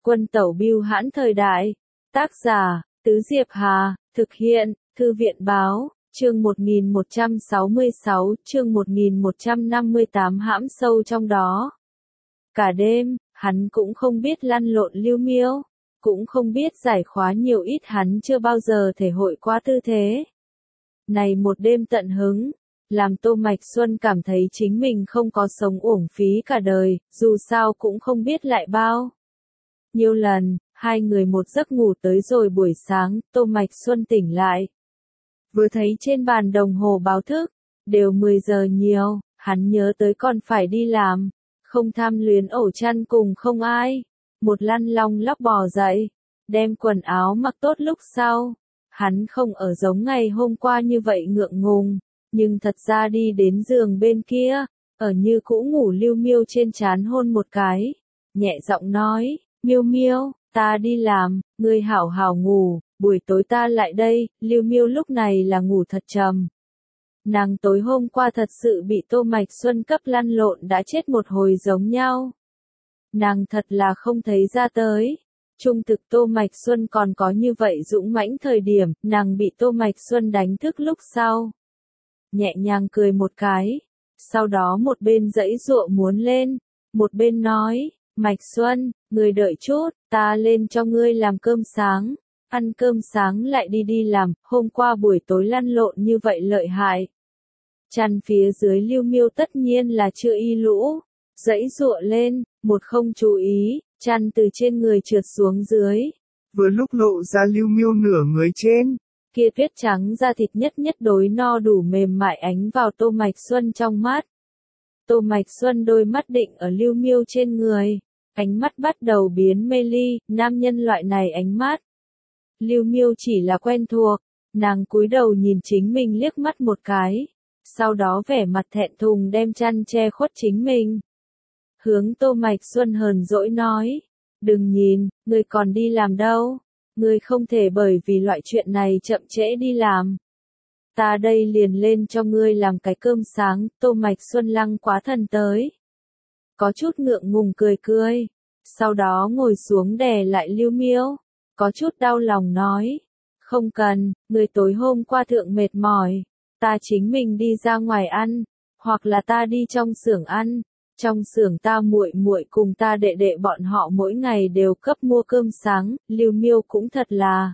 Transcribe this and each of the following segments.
Quân tẩu bưu hãn thời đại. Tác giả, Tứ Diệp Hà, thực hiện, Thư viện báo, chương 1166, chương 1158 hãm sâu trong đó. Cả đêm, hắn cũng không biết lăn lộn lưu miêu, cũng không biết giải khóa nhiều ít hắn chưa bao giờ thể hội qua tư thế. Này một đêm tận hứng, làm Tô Mạch Xuân cảm thấy chính mình không có sống uổng phí cả đời, dù sao cũng không biết lại bao nhiêu lần, hai người một giấc ngủ tới rồi buổi sáng, Tô Mạch Xuân tỉnh lại. Vừa thấy trên bàn đồng hồ báo thức, đều 10 giờ nhiều, hắn nhớ tới còn phải đi làm, không tham luyến ổ chăn cùng không ai. Một lăn long lóc bò dậy, đem quần áo mặc tốt lúc sau. Hắn không ở giống ngày hôm qua như vậy ngượng ngùng, nhưng thật ra đi đến giường bên kia, ở như cũ ngủ lưu miêu trên trán hôn một cái, nhẹ giọng nói, miêu miêu, ta đi làm, ngươi hảo hảo ngủ, buổi tối ta lại đây. Lưu miêu lúc này là ngủ thật trầm. Nàng tối hôm qua thật sự bị Tô Mạch Xuân cấp lăn lộn đã chết một hồi giống nhau. Nàng thật là không thấy ra tới. Trung thực Tô Mạch Xuân còn có như vậy dũng mãnh thời điểm, nàng bị Tô Mạch Xuân đánh thức lúc sau. Nhẹ nhàng cười một cái, sau đó một bên giãy giụa muốn lên, một bên nói, Mạch Xuân, ngươi đợi chút, ta lên cho ngươi làm cơm sáng, ăn cơm sáng lại đi làm, hôm qua buổi tối lăn lộn như vậy lợi hại. Chăn phía dưới lưu miêu tất nhiên là chưa y lũ, giãy giụa lên, một không chú ý, chăn từ trên người trượt xuống dưới. Vừa lúc lộ ra lưu miêu nửa người trên. Kia tuyết trắng da thịt nhất nhất đối no đủ mềm mại ánh vào Tô Mạch Xuân trong mắt. Tô Mạch Xuân đôi mắt định ở lưu miêu trên người, ánh mắt bắt đầu biến mê ly, nam nhân loại này ánh mắt. Lưu miêu chỉ là quen thuộc, nàng cúi đầu nhìn chính mình liếc mắt một cái, sau đó vẻ mặt thẹn thùng đem chăn che khuất chính mình. Hướng Tô Mạch Xuân hờn dỗi nói, đừng nhìn, ngươi còn đi làm đâu, ngươi không thể bởi vì loại chuyện này chậm trễ đi làm. Ta đây liền lên cho ngươi làm cái cơm sáng. Tô Mạch Xuân lăng quá thần tới, có chút ngượng ngùng cười cười, sau đó ngồi xuống đè lại lưu miêu, có chút đau lòng nói, không cần, ngươi tối hôm qua thượng mệt mỏi, ta chính mình đi ra ngoài ăn, hoặc là ta đi trong xưởng ăn. Trong xưởng ta muội muội cùng ta đệ đệ bọn họ mỗi ngày đều cấp mua cơm sáng. Lưu miêu cũng thật là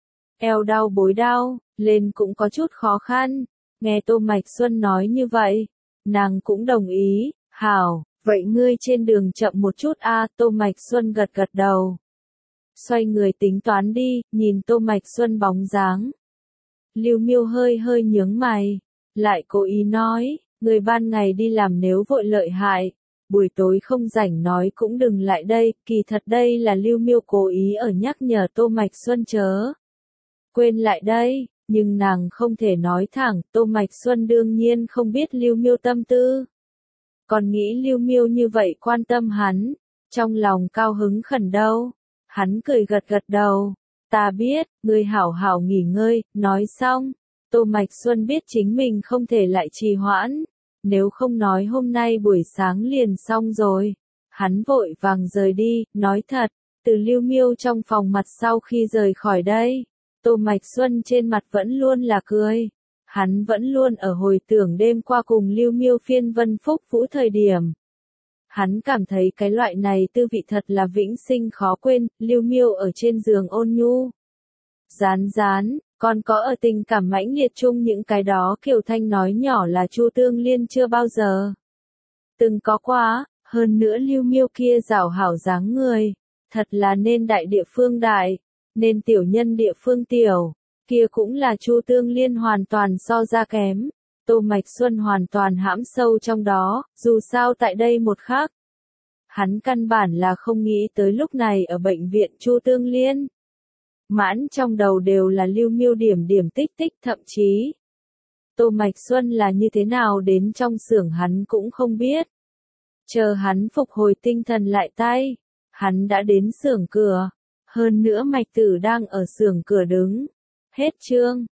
eo đau bối đau, lên cũng có chút khó khăn. Nghe Tô Mạch Xuân nói như vậy, nàng cũng đồng ý, hảo, vậy ngươi trên đường chậm một chút a. Tô Mạch Xuân gật gật đầu. Xoay người tính toán đi, nhìn Tô Mạch Xuân bóng dáng. Lưu miêu hơi hơi nhướng mày, lại cố ý nói, người ban ngày đi làm nếu vội lợi hại, buổi tối không rảnh nói cũng đừng lại đây. Kỳ thật đây là lưu miêu cố ý ở nhắc nhở Tô Mạch Xuân chớ quên lại đây, nhưng nàng không thể nói thẳng. Tô Mạch Xuân đương nhiên không biết lưu miêu tâm tư, còn nghĩ lưu miêu như vậy quan tâm hắn, trong lòng cao hứng khẩn đâu. Hắn cười gật gật đầu, ta biết, ngươi hảo hảo nghỉ ngơi. Nói xong, Tô Mạch Xuân biết chính mình không thể lại trì hoãn, nếu không nói hôm nay buổi sáng liền xong rồi. Hắn vội vàng rời đi. Nói thật, từ lưu miêu trong phòng mặt sau khi rời khỏi đây, Tô Mạch Xuân trên mặt vẫn luôn là cười. Hắn vẫn luôn ở hồi tưởng đêm qua cùng lưu miêu phiên Vân Phúc Vũ thời điểm. Hắn cảm thấy cái loại này tư vị thật là vĩnh sinh khó quên. Lưu miêu ở trên giường ôn nhu, rán rán, còn có ở tình cảm mãnh liệt chung những cái đó Kiều Thanh nói nhỏ là Chu Tương Liên chưa bao giờ từng có quá. Hơn nữa lưu miêu kia rảo hảo dáng người, thật là nên đại địa phương đại, nên tiểu nhân địa phương tiểu, kia cũng là Chu Tương Liên hoàn toàn so ra kém. Tô Mạch Xuân hoàn toàn hãm sâu trong đó, dù sao tại đây một khắc, hắn căn bản là không nghĩ tới lúc này ở bệnh viện Chu Tương Liên. Mãn trong đầu đều là lưu miêu điểm điểm tích tích, thậm chí Tô Mạch Xuân là như thế nào đến trong xưởng hắn cũng không biết. Chờ hắn phục hồi tinh thần lại tay, hắn đã đến xưởng cửa, hơn nữa Mạch Tử đang ở xưởng cửa đứng. Hết chương.